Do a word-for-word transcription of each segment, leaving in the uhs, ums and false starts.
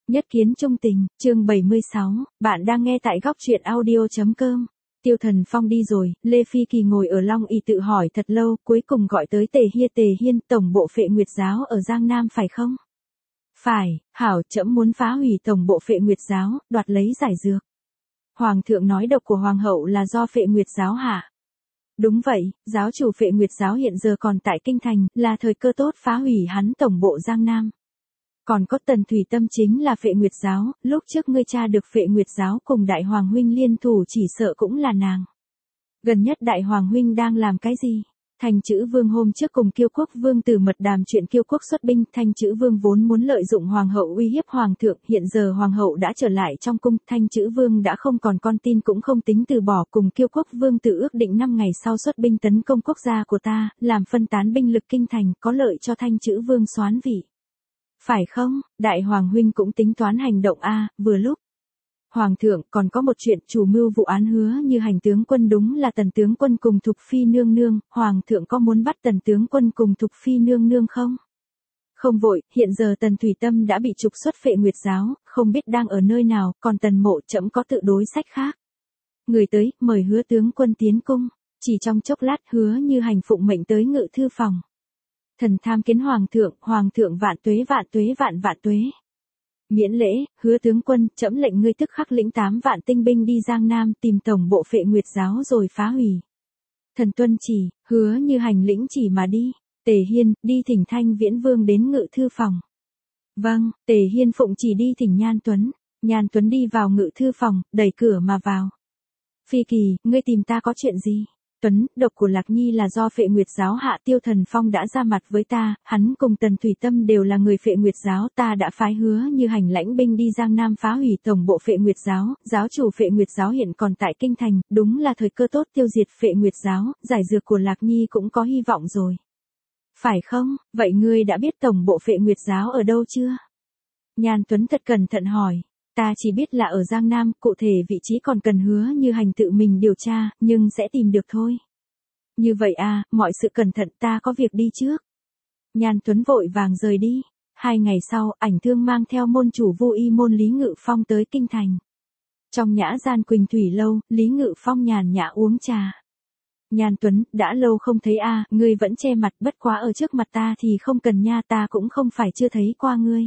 Nhất kiến trung tình, chương bảy mươi sáu, bạn đang nghe tại góc truyện audio.com. Tiêu Thần Phong đi rồi, Lê Phi Kỳ ngồi ở Long ỷ tự hỏi thật lâu, cuối cùng gọi tới Tề Hiên. Tề Hiên, tổng bộ Phệ Nguyệt giáo ở Giang Nam phải không? Phải, hảo, trẫm muốn phá hủy tổng bộ Phệ Nguyệt giáo, đoạt lấy giải dược. Hoàng thượng nói độc của hoàng hậu là do Phệ Nguyệt giáo hạ. Đúng vậy, giáo chủ Phệ Nguyệt giáo hiện giờ còn tại kinh thành, là thời cơ tốt phá hủy hắn tổng bộ Giang Nam. Còn có Tần Thủy Tâm chính là Phệ Nguyệt giáo, lúc trước ngươi tra được Phệ Nguyệt giáo cùng Đại Hoàng huynh liên thủ chỉ sợ cũng là nàng. Gần nhất Đại Hoàng huynh đang làm cái gì? Thanh Chữ Vương hôm trước cùng Kiêu Quốc Vương Tử mật đàm chuyện Kiêu Quốc xuất binh, Thanh Chữ Vương vốn muốn lợi dụng hoàng hậu uy hiếp hoàng thượng, hiện giờ hoàng hậu đã trở lại trong cung, Thanh Chữ Vương đã không còn con tin cũng không tính từ bỏ, cùng Kiêu Quốc Vương Tử ước định năm ngày sau xuất binh tấn công quốc gia của ta, làm phân tán binh lực kinh thành, có lợi cho Thanh Chữ Vương soán vị. Phải không, Đại Hoàng huynh cũng tính toán hành động a, vừa lúc. Hoàng thượng, còn có một chuyện, chủ mưu vụ án Hứa Như Hành tướng quân đúng là Tần tướng quân cùng Thục Phi nương nương, hoàng thượng có muốn bắt Tần tướng quân cùng Thục Phi nương nương không? Không vội, hiện giờ Tần Thủy Tâm đã bị trục xuất Phệ Nguyệt giáo, không biết đang ở nơi nào, còn Tần Mộ trẫm có tự đối sách khác. Người tới, mời Hứa tướng quân tiến cung. Chỉ trong chốc lát Hứa Như Hành phụng mệnh tới ngự thư phòng. Thần tham kiến hoàng thượng, hoàng thượng vạn tuế vạn tuế vạn vạn tuế. Miễn lễ, Hứa tướng quân, trẫm lệnh ngươi tức khắc lĩnh tám vạn tinh binh đi Giang Nam tìm tổng bộ Phệ Nguyệt giáo rồi phá hủy. Thần tuân chỉ, Hứa Như Hành lĩnh chỉ mà đi. Tề Hiên, đi thỉnh Thanh Viễn Vương đến ngự thư phòng. Vâng, Tề Hiên phụng chỉ đi thỉnh Nhan Tuấn. Nhan Tuấn đi vào ngự thư phòng, đẩy cửa mà vào. Phi Kỳ, ngươi tìm ta có chuyện gì? Tuấn, độc của Lạc Nhi là do Phệ Nguyệt giáo hạ, Tiêu Thần Phong đã ra mặt với ta, hắn cùng Tần Thủy Tâm đều là người Phệ Nguyệt giáo, ta đã phái Hứa Như Hành lãnh binh đi Giang Nam phá hủy tổng bộ Phệ Nguyệt giáo, giáo chủ Phệ Nguyệt giáo hiện còn tại kinh thành, đúng là thời cơ tốt tiêu diệt Phệ Nguyệt giáo, giải dược của Lạc Nhi cũng có hy vọng rồi. Phải không, vậy ngươi đã biết tổng bộ Phệ Nguyệt giáo ở đâu chưa? Nhan Tuấn thật cẩn thận hỏi. Ta chỉ biết là ở Giang Nam, cụ thể vị trí còn cần Hứa Như Hành tự mình điều tra, nhưng sẽ tìm được thôi. Như vậy à, mọi sự cẩn thận, ta có việc đi trước. Nhan Tuấn vội vàng rời đi. Hai ngày sau, Ảnh Thương mang theo môn chủ Vu Y môn Lý Ngự Phong tới kinh thành. Trong nhã gian Quỳnh Thủy lâu, Lý Ngự Phong nhàn nhã uống trà. Nhan Tuấn, đã lâu không thấy a, à, ngươi vẫn che mặt, bất quá ở trước mặt ta thì không cần nha, ta cũng không phải chưa thấy qua ngươi.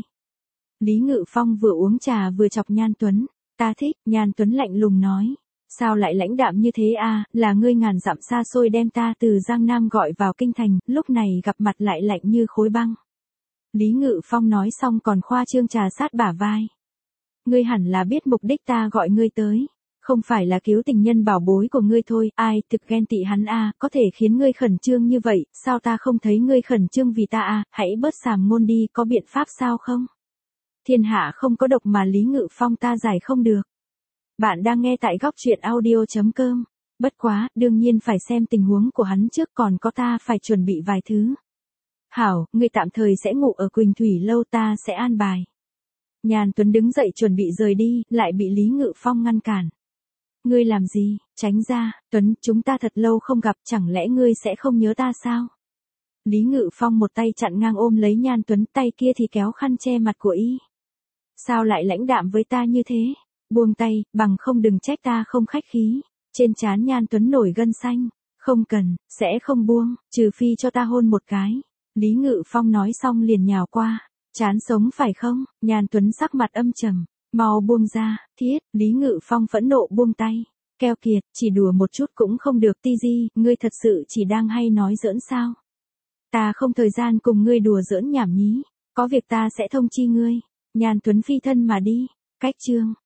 Lý Ngự Phong vừa uống trà vừa chọc Nhan Tuấn. Ta thích, Nhan Tuấn lạnh lùng nói. Sao lại lãnh đạm như thế a, là ngươi ngàn dặm xa xôi đem ta từ Giang Nam gọi vào kinh thành, lúc này gặp mặt lại lạnh như khối băng. Lý Ngự Phong nói xong còn khoa trương trà sát bả vai. Ngươi hẳn là biết mục đích ta gọi ngươi tới. Không phải là cứu tình nhân bảo bối của ngươi thôi, ai thực ghen tị hắn a, có thể khiến ngươi khẩn trương như vậy, sao ta không thấy ngươi khẩn trương vì ta a, hãy bớt sàm ngôn đi, có biện pháp sao không? Thiên hạ không có độc mà Lý Ngự Phong ta giải không được. Bạn đang nghe tại góc truyện audio.com. Bất quá, đương nhiên phải xem tình huống của hắn trước, còn có ta phải chuẩn bị vài thứ. Hảo, ngươi tạm thời sẽ ngủ ở Quỳnh Thủy lâu, ta sẽ an bài. Nhan Tuấn đứng dậy chuẩn bị rời đi, lại bị Lý Ngự Phong ngăn cản. Ngươi làm gì, tránh ra, Tuấn, chúng ta thật lâu không gặp, chẳng lẽ ngươi sẽ không nhớ ta sao? Lý Ngự Phong một tay chặn ngang ôm lấy Nhan Tuấn, tay kia thì kéo khăn che mặt của y. Sao lại lãnh đạm với ta như thế? Buông tay, bằng không đừng trách ta không khách khí. Trên trán Nhan Tuấn nổi gân xanh. Không cần, sẽ không buông, trừ phi cho ta hôn một cái. Lý Ngự Phong nói xong liền nhào qua. Chán sống phải không? Nhan Tuấn sắc mặt âm trầm. Mau buông ra, thiết, Lý Ngự Phong phẫn nộ buông tay. Keo kiệt, chỉ đùa một chút cũng không được, Ti Di, ngươi thật sự chỉ đang hay nói giỡn sao? Ta không thời gian cùng ngươi đùa giỡn nhảm nhí, có việc ta sẽ thông chi ngươi. Nhan Tuấn phi thân mà đi. Cách chương